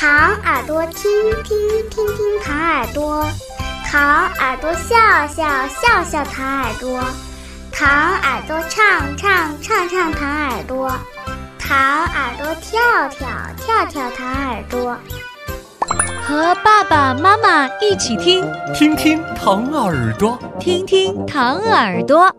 糖耳朵听听听听糖耳朵，糖耳朵笑笑笑笑糖耳朵，糖耳朵唱唱唱唱糖耳朵，糖耳朵跳跳跳跳糖耳朵。 和爸爸妈妈一起听， 听听糖耳朵， 听听糖耳朵。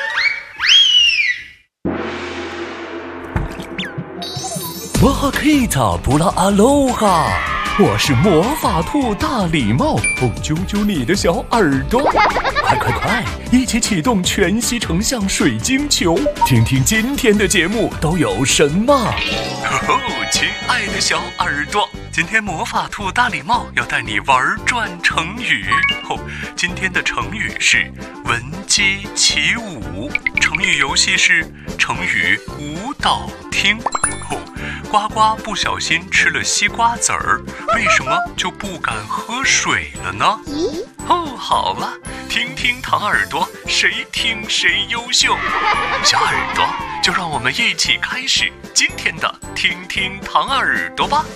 摩哈克塔布拉阿罗哈，我是魔法兔大礼帽，揪揪你的小耳朵，快，一起启动全息成像水晶球，听听今天的节目都有什么。亲爱的小耳朵，今天魔法兔大礼帽要带你玩转成语。今天的成语是闻鸡起舞，成语游戏是成语舞蹈厅。呱呱不小心吃了西瓜籽儿，为什么就不敢喝水了呢？好了，听听糖耳朵，谁听谁优秀。小耳朵，就让我们一起开始今天的听听糖耳朵吧。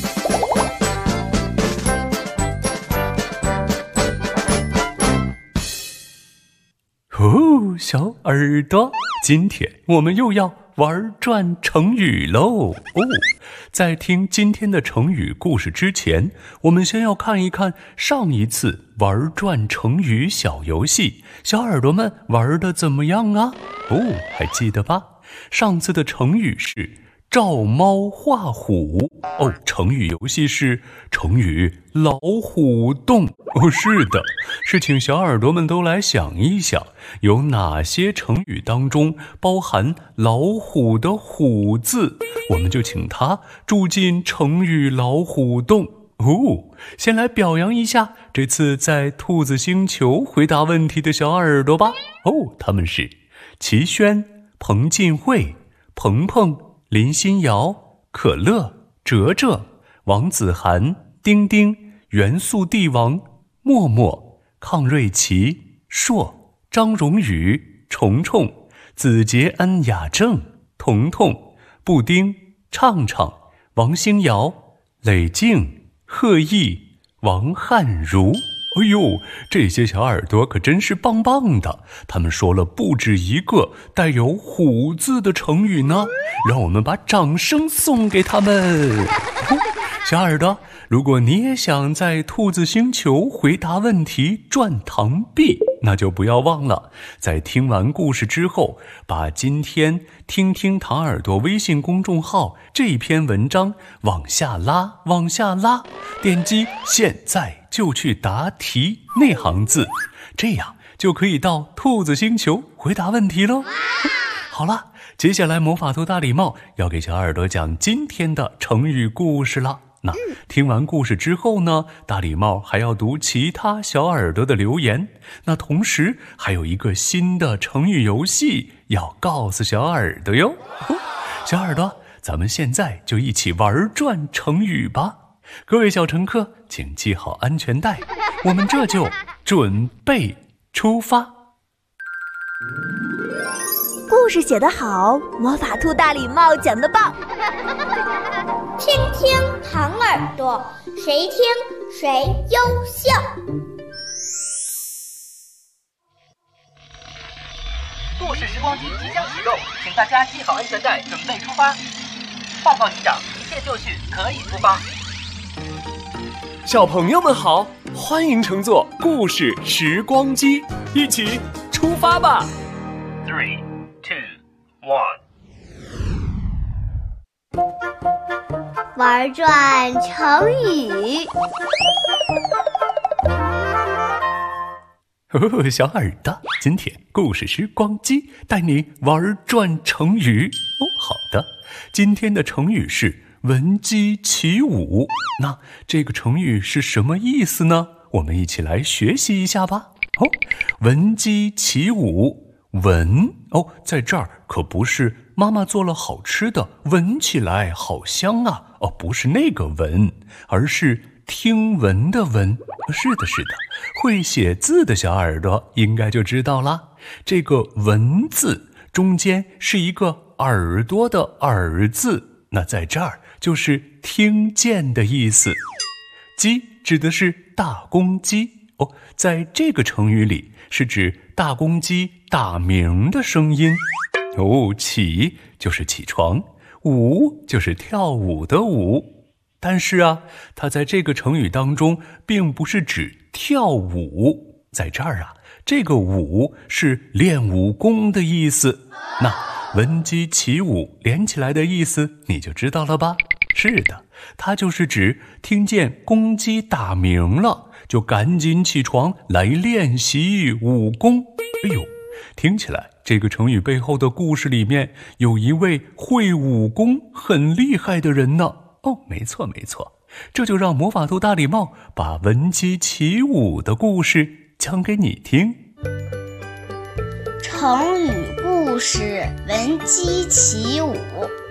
小耳朵，今天我们又要玩转成语喽！在听今天的成语故事之前，我们先要看一看上一次玩转成语小游戏，小耳朵们玩得怎么样啊？还记得吧？上次的成语是照猫画虎，成语游戏是成语老虎洞。是的，是请小耳朵们都来想一想，有哪些成语当中包含老虎的虎字，我们就请他住进成语老虎洞。先来表扬一下这次在兔子星球回答问题的小耳朵吧。他们是齐轩、彭晋慧、鹏鹏、林心瑶、可乐、哲哲、王子涵、丁丁、元素帝王、默默、抗瑞奇、硕、张荣宇、虫虫、子杰恩、雅正、彤彤、布丁、畅畅、王星瑶、磊静、贺毅、王汉如。这些小耳朵可真是棒棒的，他们说了不止一个带有虎字的成语呢，让我们把掌声送给他们。小耳朵，如果你也想在兔子星球回答问题赚糖币，那就不要忘了在听完故事之后，把今天听听糖耳朵微信公众号这篇文章往下拉，点击现在就去答题那行字，这样就可以到兔子星球回答问题咯。好了，接下来魔法兔大礼帽要给小耳朵讲今天的成语故事了。那听完故事之后呢，大礼帽还要读其他小耳朵的留言，那同时还有一个新的成语游戏要告诉小耳朵哟。小耳朵，咱们现在就一起玩转成语吧。各位小乘客，请系好安全带，我们这就准备出发。 故事写得好，魔法兔大礼帽讲得棒。 听听糖耳朵，谁听谁优秀。 故事时光机即将启动，请大家系好安全带，准备出发。报告机长，一切就绪，可以出发。 小朋友们好，欢迎乘坐故事时光机，一起出发吧。 3、2、1。 玩转成语。 小耳朵，今天故事时光机带你玩转成语。好的，今天的成语是闻鸡起舞。那这个成语是什么意思呢？我们一起来学习一下吧。闻鸡起舞，闻在这儿可不是妈妈做了好吃的，闻起来好香啊，不是那个闻，而是听闻的闻。是的，会写字的小耳朵应该就知道啦。这个闻字中间是一个耳朵的耳字，那在这儿就是听见的意思。鸡指的是大公鸡哦，在这个成语里是指大公鸡打鸣的声音。哦，起就是起床，舞就是跳舞的舞。但是啊，它在这个成语当中并不是指跳舞，在这儿啊，这个舞是练武功的意思。那闻鸡起舞连起来的意思你就知道了吧？是的，它就是指听见公鸡打鸣了，就赶紧起床来练习武功。哎呦，听起来这个成语背后的故事里面有一位会武功很厉害的人呢。哦，没错没错，这就让魔法兔大礼帽把闻鸡起舞的故事讲给你听。 成语故事：闻鸡起舞。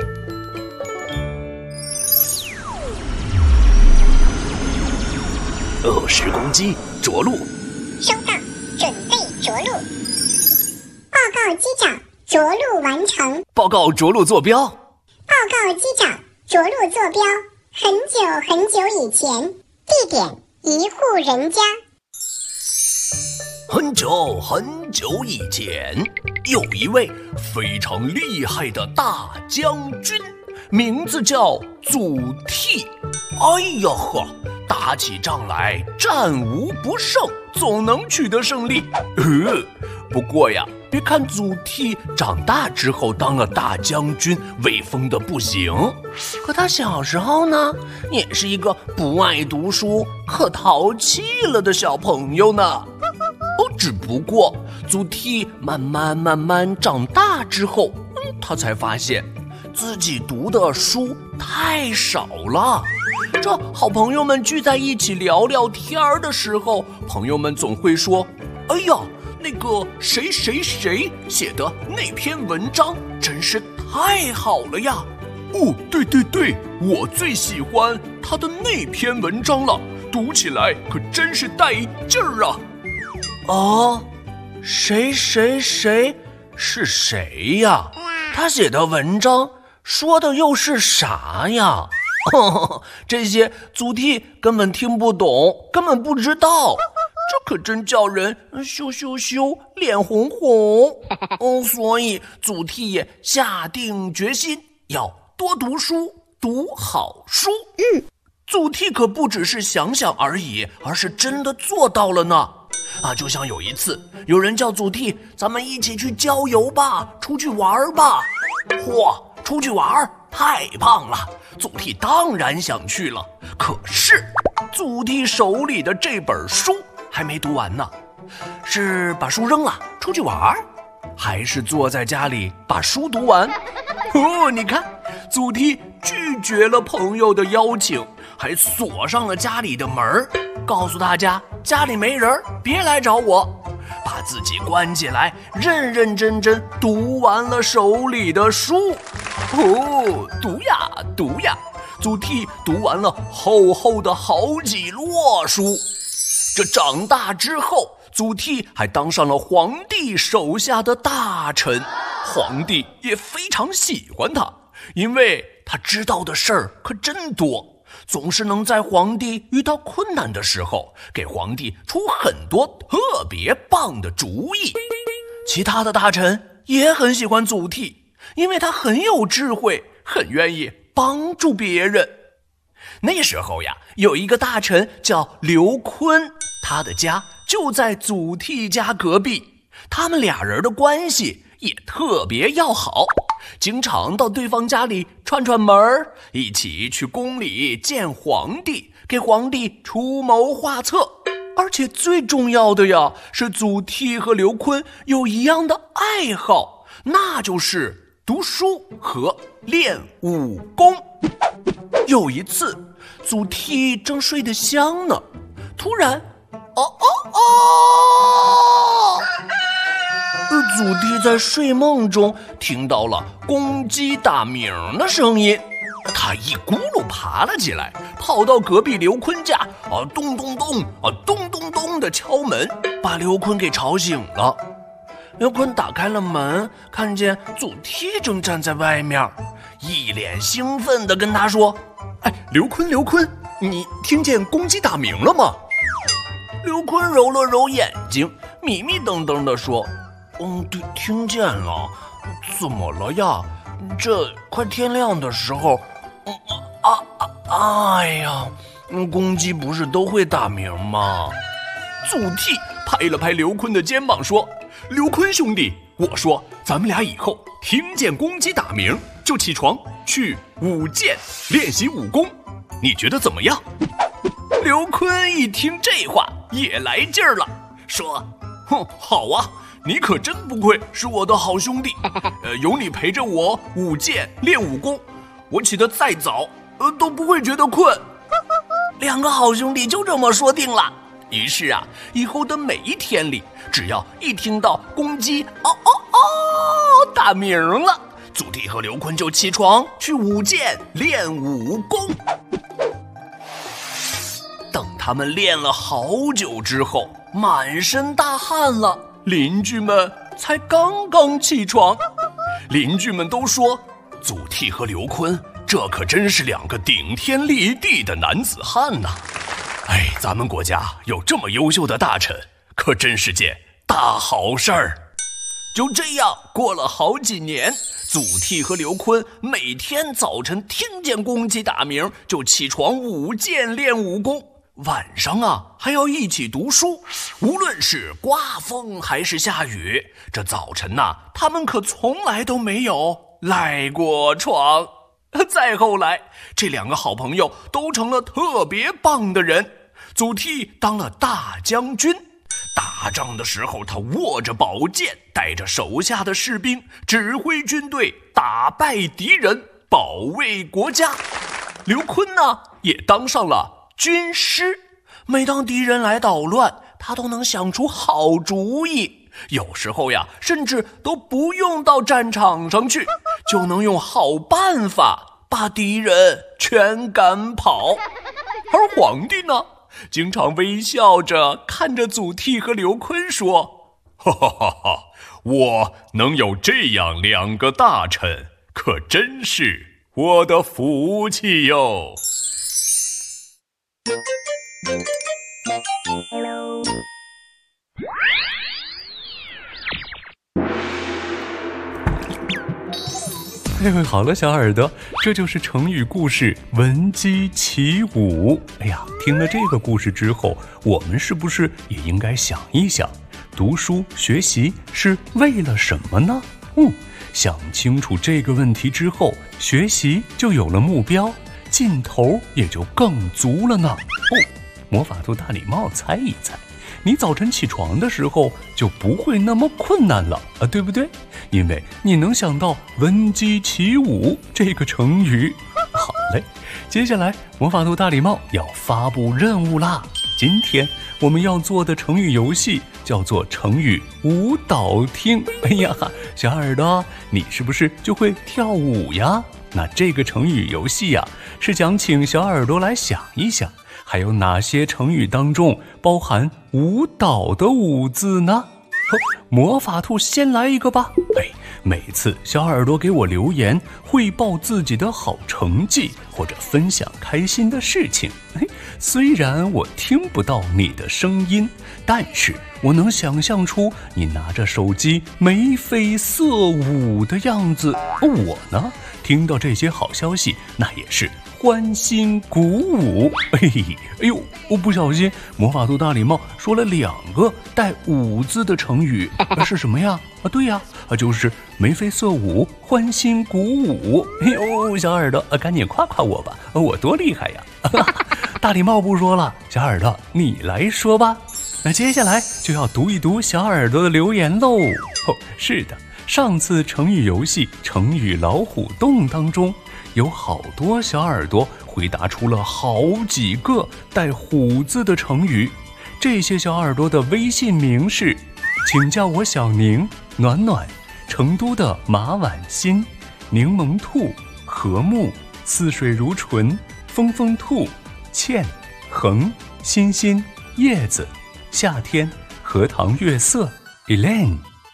20公鸡着陆。 收到，准备着陆。报告机长，着陆完成。 报告着陆坐标。 报告机长，着陆坐标很久很久以前，地点一户人家。 很久很久以前，有一位非常厉害的大将军，名字叫祖逖。哎呀呵，打起仗来战无不胜，总能取得胜利。不过呀，别看祖逖长大之后当了大将军，威风的不行，可他小时候呢，也是一个不爱读书、可淘气了的小朋友呢。只不过祖逖慢慢长大之后，他才发现自己读的书太少了。这好朋友们聚在一起聊聊天的时候，朋友们总会说：“哎呀，那个谁谁谁写的那篇文章真是太好了呀！”哦，对对对，我最喜欢他的那篇文章了，读起来可真是带劲儿啊！哦，谁谁谁是谁呀？他写的文章说的又是啥呀？这些祖逖根本听不懂，根本不知道，这可真叫人羞羞羞，脸红红。所以祖逖也下定决心要多读书，读好书。祖逖可不只是想想而已，而是真的做到了呢。就像有一次，有人叫祖逖，咱们一起去郊游吧，出去玩吧。嚯，出去玩太棒了，祖逖当然想去了。可是祖逖手里的这本书还没读完呢，是把书扔了出去玩，还是坐在家里把书读完？你看，祖逖拒绝了朋友的邀请，还锁上了家里的门，告诉大家家里没人，别来找我，把自己关起来，认认真真读完了手里的书。读呀读呀，祖逖读完了厚厚的好几摞书。这长大之后，祖逖还当上了皇帝手下的大臣，皇帝也非常喜欢他，因为他知道的事儿可真多，总是能在皇帝遇到困难的时候，给皇帝出很多特别棒的主意。其他的大臣也很喜欢祖逖，因为他很有智慧，很愿意帮助别人。那时候呀，有一个大臣叫刘琨，他的家就在祖逖家隔壁，他们俩人的关系也特别要好，经常到对方家里串串门，一起去宫里见皇帝，给皇帝出谋划策。而且最重要的呀，是祖逖和刘琨有一样的爱好，那就是读书和练武功。有一次，祖逖正睡得香呢，突然，祖逖在睡梦中听到了公鸡打鸣的声音，他一咕噜爬了起来，跑到隔壁刘琨家，咚咚咚，咚咚咚的敲门，把刘琨给吵醒了。 刘坤打开了门，看见祖逖正站在外面，一脸兴奋地跟他说：“ 哎，刘坤，你听见公鸡打鸣了吗？” 刘坤揉了揉眼睛，迷迷瞪瞪地说：“对，听见了。怎么了呀？这快天亮的时候，哎呀，公鸡不是都会打鸣吗？” 祖逖拍了拍刘坤的肩膀说：“刘坤兄弟，我说咱们俩以后听见公鸡打鸣就起床去舞剑练习武功，你觉得怎么样？” 刘坤一听这话也来劲儿了，说：“好啊，你可真不愧是我的好兄弟，有你陪着我舞剑练武功，我起得再早都不会觉得困。”两个好兄弟就这么说定了。于是啊，以后的每一天里，只要一听到公鸡打鸣了，祖逖和刘坤就起床去舞剑练武功。等他们练了好久之后，满身大汗了，邻居们才刚刚起床。邻居们都说，祖逖和刘坤这可真是两个顶天立地的男子汉呐！哎，咱们国家有这么优秀的大臣，可真是件大好事儿。就这样过了好几年，祖逖和刘坤每天早晨听见公鸡打鸣就起床舞剑练武功，晚上啊还要一起读书。无论是刮风还是下雨，这早晨呐，他们可从来都没有赖过床。再后来，这两个好朋友都成了特别棒的人。祖逖当了大将军，打仗的时候他握着宝剑，带着手下的士兵，指挥军队打败敌人，保卫国家。刘坤呢，也当上了军师，每当敌人来捣乱，他都能想出好主意，有时候呀，甚至都不用到战场上去，就能用好办法把敌人全赶跑。而皇帝呢，经常微笑着看着祖逖和刘坤说：“ 哈哈哈哈，我能有这样两个大臣，可真是我的福气哟。”好了，小耳朵，这就是成语故事闻鸡起舞。哎呀，听了这个故事之后，我们是不是也应该想一想，读书学习是为了什么呢？想清楚这个问题之后，学习就有了目标，劲头也就更足了呢。魔法兔大礼帽猜一猜，你早晨起床的时候就不会那么困难了啊，对不对？因为你能想到闻鸡起舞这个成语。好嘞，接下来魔法兔大礼帽要发布任务啦。今天我们要做的成语游戏叫做成语舞蹈厅。哎呀，小耳朵，你是不是就会跳舞呀？那这个成语游戏呀，是想请小耳朵来想一想，还有哪些成语当中包含舞蹈的舞字呢？魔法兔先来一个吧。每次小耳朵给我留言汇报自己的好成绩或者分享开心的事情，虽然我听不到你的声音，但是我能想象出你拿着手机眉飞色舞的样子。我呢，听到这些好消息，那也是欢欣鼓舞。哎呦，我不小心魔法兔大礼帽说了2个带舞字的成语，是什么呀？对呀，就是眉飞色舞，欢欣鼓舞。哎呦，小耳朵，赶紧夸夸我吧，我多厉害呀！大礼帽不说了，小耳朵你来说吧。那接下来就要读一读小耳朵的留言喽。是的，上次成语游戏成语老虎洞当中，有好多小耳朵回答出了好几个带虎字的成语。这些小耳朵的微信名是：请叫我小宁、暖暖、成都的马婉欣、柠檬兔、和睦、似水如唇、风风兔、倩、恒、欣欣、叶子、夏天、荷塘月色、Elaine、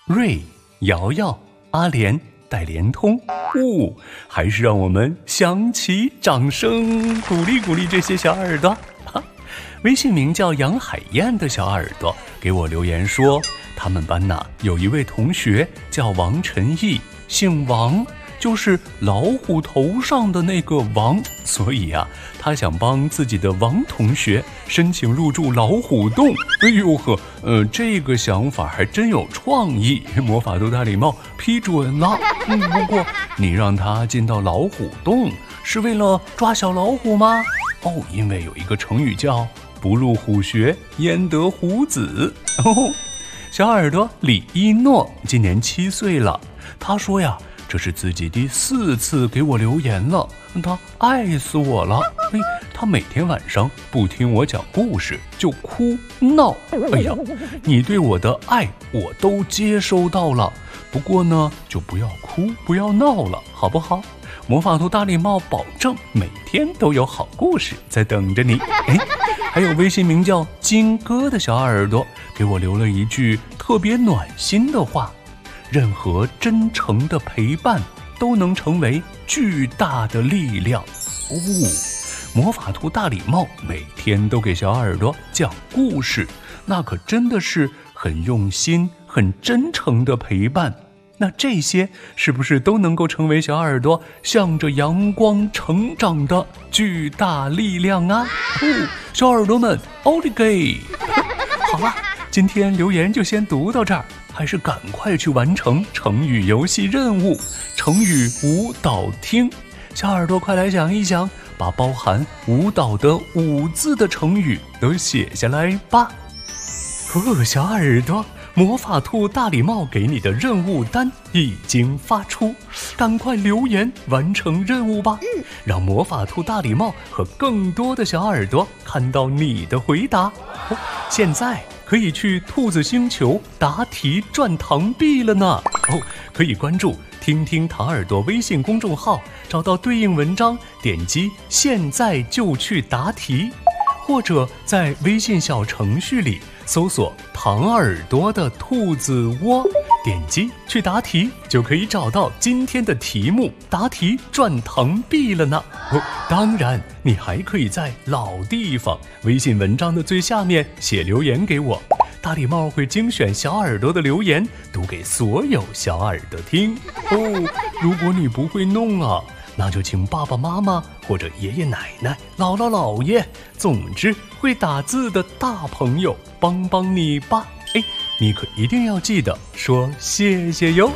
瑞、瑶瑶、阿莲、带连通，还是让我们响起掌声，鼓励鼓励这些小耳朵。微信名叫杨海燕的小耳朵给我留言说，他们班有一位同学叫王晨毅，姓王，就是老虎头上的那个王，所以他想帮自己的王同学申请入住老虎洞。哎呦呵，这个想法还真有创意，魔法兔大礼帽批准了。不过你让他进到老虎洞是为了抓小老虎吗？因为有一个成语叫不入虎穴焉得虎子。小耳朵李一诺今年7岁了，他说这是自己第4次给我留言了，他爱死我了。他每天晚上不听我讲故事就哭闹。你对我的爱我都接收到了，不过呢就不要哭不要闹了，好不好？魔法兔大礼帽保证每天都有好故事在等着你。还有微信名叫金哥的小耳朵给我留了一句特别暖心的话，任何真诚的陪伴都能成为巨大的力量。魔法兔大礼帽每天都给小耳朵讲故事，那可真的是很用心很真诚的陪伴。那这些是不是都能够成为小耳朵向着阳光成长的巨大力量啊？小耳朵们，奥利给！好了，今天留言就先读到这儿，还是赶快去完成成语游戏任务，成语舞蹈厅。小耳朵快来想一想，把包含舞蹈的舞字的成语都写下来吧。小耳朵，魔法兔大礼帽给你的任务单已经发出，赶快留言完成任务吧。让魔法兔大礼帽和更多的小耳朵看到你的回答。现在可以去兔子星球答题赚糖币了呢。可以关注听听糖耳朵微信公众号，找到对应文章，点击现在就去答题，或者在微信小程序里搜索糖耳朵的兔子窝，点击去答题就可以找到今天的题目，答题赚糖币了呢。当然你还可以在老地方微信文章的最下面写留言给我，大礼帽会精选小耳朵的留言读给所有小耳朵听。如果你不会弄那就请爸爸妈妈或者爷爷奶奶、姥姥姥爷，总之会打字的大朋友帮帮你吧。你可一定要记得说谢谢哟。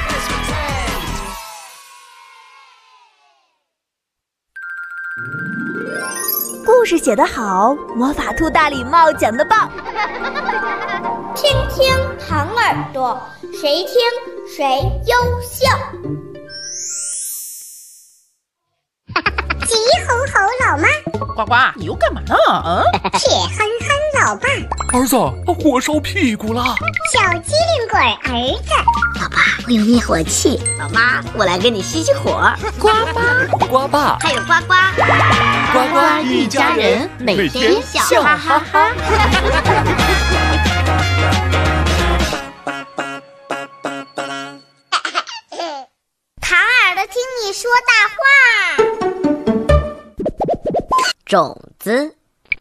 故事写得好，魔法兔大礼帽讲得棒。 听听糖耳朵，谁听谁优秀。 急吼吼老妈， 呱呱，你又干嘛呢？ 铁憨憨老爸， 儿子，火烧屁股了。 小机灵鬼儿子， 老爸，我有灭火器。老妈，我来跟你熄熄火。 呱呱呱爸， 还有呱呱， 呱呱一家人，每天笑哈哈哈。 糖耳朵听你说大话。 种子。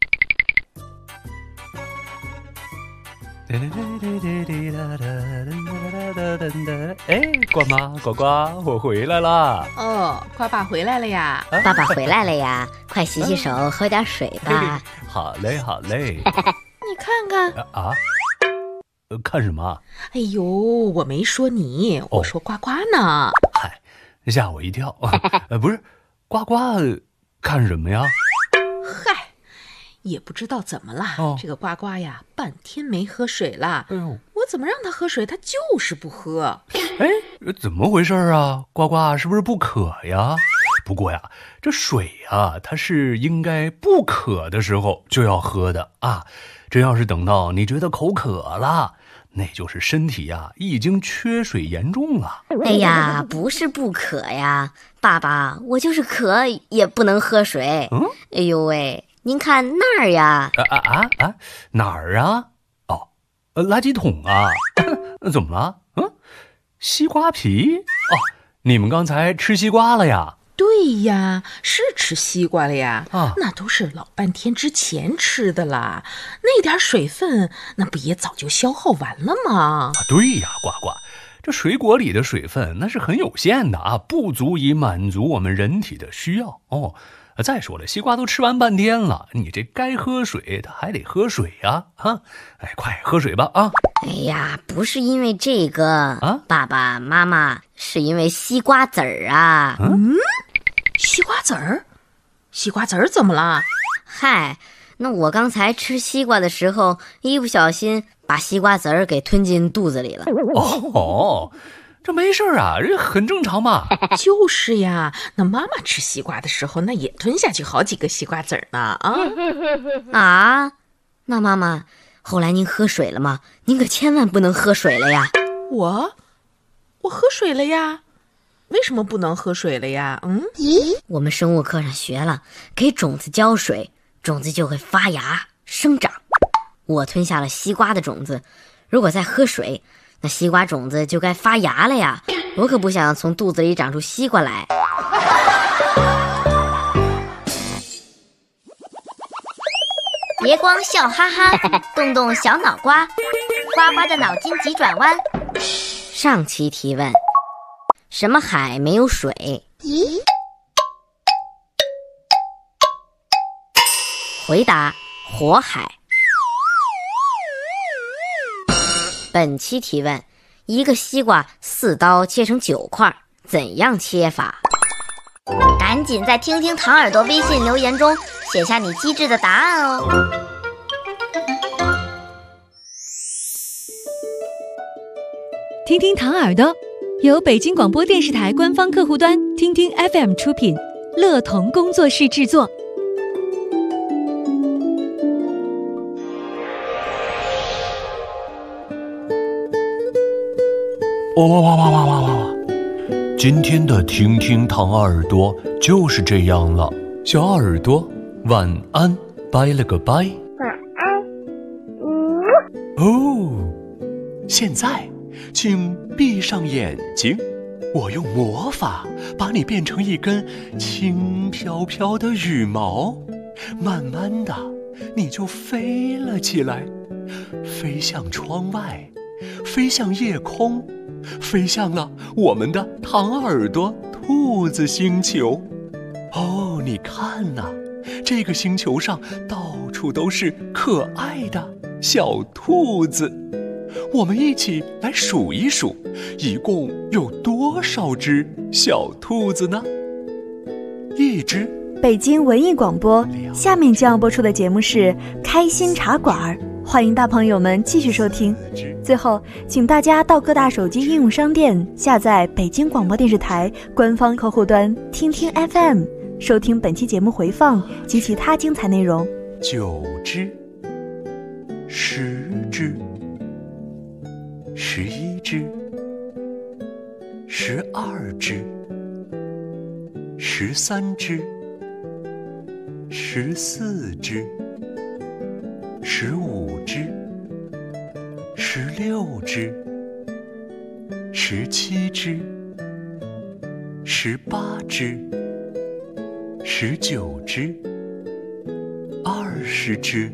呱妈呱呱，我回来啦。 呱爸回来了呀。 爸爸回来了呀，快洗洗手，喝点水吧。 好嘞好嘞。 你看看看什么？ 哎呦，我没说你，我说呱呱呢。 嗨，吓我一跳。不是，呱呱看什么呀？ 嗨，也不知道怎么了，这个呱呱呀，半天没喝水了。我怎么让他喝水，他就是不喝。 怎么回事啊？呱呱是不是不渴呀？不过呀，这水呀，它是应该不渴的时候就要喝的啊。这要是等到你觉得口渴了，那就是身体呀已经缺水严重了。 哎呀，不是不渴呀，爸爸，我就是渴也不能喝水。哎呦喂，您看那儿呀。 哪儿啊？垃圾桶啊。怎么了？ 西瓜皮？哦，你们刚才吃西瓜了呀？ 对呀，是吃西瓜了呀。那都是老半天之前吃的啦，那点水分，那不也早就消耗完了吗？ 对呀，呱呱，这水果里的水分那是很有限的啊，不足以满足我们人体的需要哦。再说了，西瓜都吃完半天了，你这该喝水，它还得喝水呀！快喝水吧啊！ 哎呀，不是因为这个爸爸妈妈，是因为西瓜籽儿啊。 西瓜籽儿？西瓜籽儿怎么了？ 嗨，那我刚才吃西瓜的时候，一不小心把西瓜籽儿给吞进肚子里了。 这没事啊，这很正常嘛。 就是呀，那妈妈吃西瓜的时候，那也吞下去好几个西瓜籽儿呢啊！那妈妈，后来您喝水了吗？您可千万不能喝水了呀！ 我喝水了呀？为什么不能喝水了呀？ 我们生物课上学了，给种子浇水，种子就会发芽生长。我吞下了西瓜的种子，如果再喝水，那西瓜种子就该发芽了呀！我可不想从肚子里长出西瓜来。 别光笑哈哈，动动小脑瓜，呱呱的脑筋急转弯。 上期提问：什么海没有水？回答：火海。本期提问：一个西瓜4刀切成9块，怎样切法？ 赶紧在听听糖耳朵微信留言中写下你机智的答案哦。 听听糖耳朵由北京广播电视台官方客户端听听 FM 出品，乐童工作室制作。 哇！今天的听听糖耳朵就是这样了， 小耳朵晚安，拜了个拜。 晚安。 现在请闭上眼睛，我用魔法把你变成一根轻飘飘的羽毛，慢慢的你就飞了起来，飞向窗外，飞向夜空，飞向了我们的糖耳朵兔子星球。你看呐，这个星球上到处都是可爱的小兔子。我们一起来数一数，一共有多少只小兔子呢？1只。 北京文艺广播，下面将要播出的节目是开心茶馆，欢迎大朋友们继续收听。最后，请大家到各大手机应用商店下载北京广播电视台官方客户端听听 FM， 收听本期节目回放及其他精彩内容。 9只，10只，11只，12只，13只，14只，15只，16只，17只，18只，19只，20只。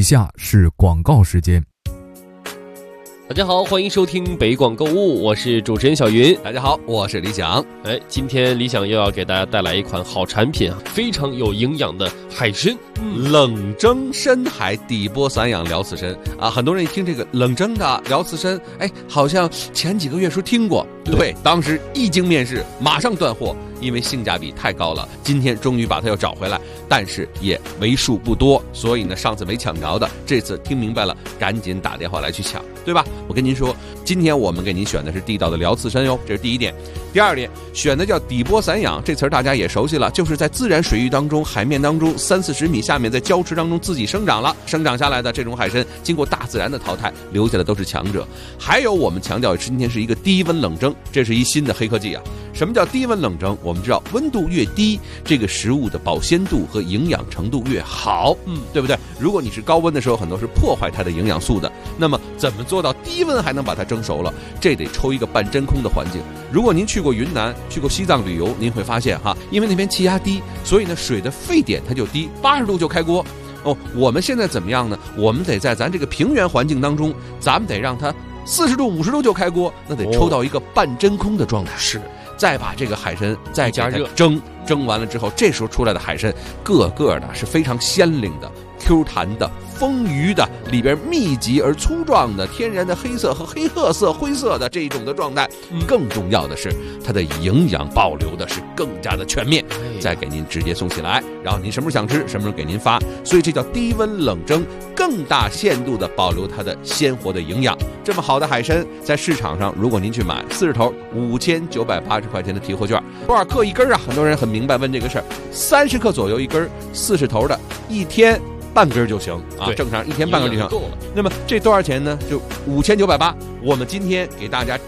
下是广告时间。 大家好，欢迎收听北广购物，我是主持人小云。 大家好，我是李想。 今天李想又要给大家带来一款好产品啊，非常有营养的海参， 冷蒸深海底波散养辽刺参啊。很多人一听这个冷蒸的辽刺参，好像前几个月时候听过，对，当时一经面世，马上断货，因为性价比太高了。今天终于把它又找回来，但是也为数不多，所以呢，上次没抢着的，这次听明白了，赶紧打电话来去抢，对吧？我跟您说，今天我们给您选的是地道的辽刺参哟，这是第一点。第二点，选的叫底波散养，这词儿大家也熟悉了，就是在自然水域当中、海面当中30-40米下面，在礁池当中自己生长了，生长下来的这种海参，经过大自然的淘汰，留下的都是强者。还有我们强调今天是一个低温冷蒸，这是一新的黑科技啊。什么叫低温冷蒸？我们知道温度越低，这个食物的保鲜度和营养程度越好，对不对？如果你是高温的时候，很多是破坏它的营养素的。那么怎么做到低温还能把它蒸熟了？这得抽一个半真空的环境。如果您去过云南、去过西藏旅游，您会发现因为那边气压低，所以呢水的沸点它就低，80度就开锅。我们现在怎么样呢？我们得在咱这个平原环境当中，咱们得让它40度、50度就开锅，那得抽到一个半真空的状态。 是。 再把这个海参再加热蒸完了之后，这时候出来的海参个个的是非常鲜灵的、Q 弹的、丰腴的，里边密集而粗壮的天然的黑色和黑褐色、灰色的这一种的状态。更重要的是，它的营养保留的是更加的全面，再给您直接送起来，然后您什么时候想吃，什么时候给您发。所以这叫低温冷蒸，更大限度的保留它的鲜活的营养。这么好的海参，在市场上，如果您去买40头5980块钱的提货券，多少克一根啊？很多人很明白问这个事儿，30克左右一根，40头的，1天半根就行啊，正常1天半根就行。那么这多少钱呢？就5980，我们今天给大家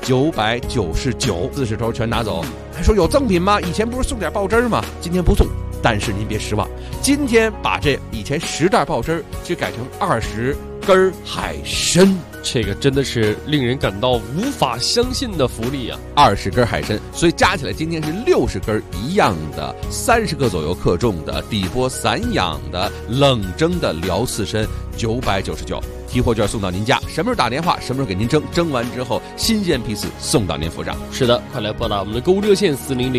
999，40头全拿走。还说有赠品吗？以前不是送点爆汁吗？今天不送。但是您别失望，今天把这以前10袋爆汁就改成20根海参， 这个真的是令人感到无法相信的福利啊 ！20根海参，所以加起来今天是60根一样的，30克左右克重的底波散养的冷蒸的辽刺参，999。提货券送到您家，什么时候打电话，什么时候给您蒸，蒸完之后新鲜批次送到您府上。 是的，快来拨打我们的购物热线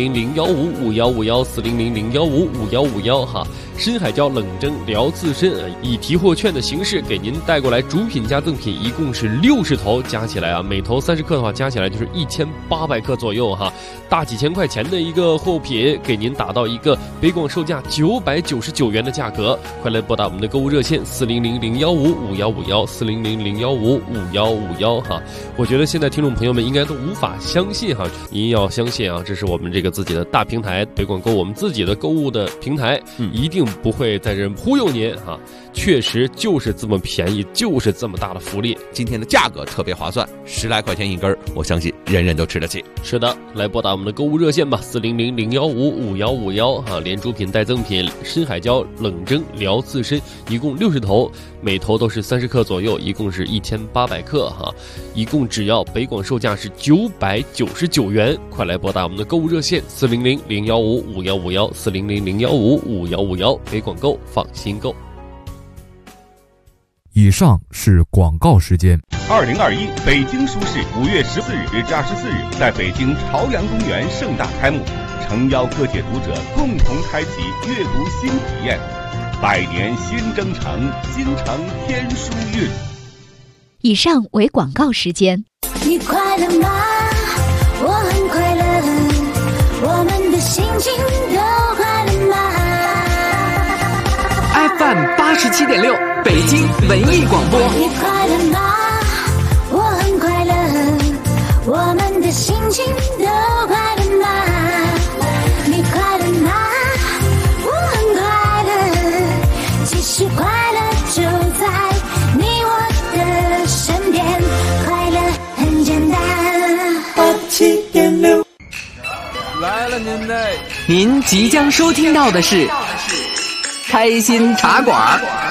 400-015-5151，400-015-5151哈。深海椒冷蒸辽刺参以提货券的形式给您带过来，主品加赠品一共是60头，加起来每头30克的话，加起来就是1800克左右哈，大几千块钱的一个货品，给您打到一个北广售价999元的价格。快来拨打我们的购物热线400-015-5151，400-015-5151哈。我觉得现在听众朋友们应该都无法相信哈，您要相信啊，这是我们这个自己的大平台北广购，我们自己的购物的平台，一定不会在这忽悠您哈。确实就是这么便宜，就是这么大的福利。 今天的价格特别划算，10来块钱一根，我相信人人都吃得起。 是的，来拨打我们的购物热线吧，400-015-5151哈，连主品带赠品，深海椒冷蒸辽刺参一共60头，每头都是30克左右，一共是1800克哈，一共只要北广售价是999元。快来拨打我们的购物热线400-015-5151，400-015-5151，北广购，放心购。 以上是广告时间。 2021北京书市5月14日至24日在北京朝阳公园盛大开幕，诚邀各界读者共同开启阅读新体验。百年新征程，京城天书韵。 以上为广告时间。 你快乐吗？我很快乐，我们的心情都快乐吗？ FM 87.6北京文艺广播。 你快乐吗？我很快乐，我们的心情都快乐吗？你快乐吗？我很快乐，其实快乐就在你我的身边，快乐很简单。87.6 来了您嘞！您即将收听到的是开心茶馆。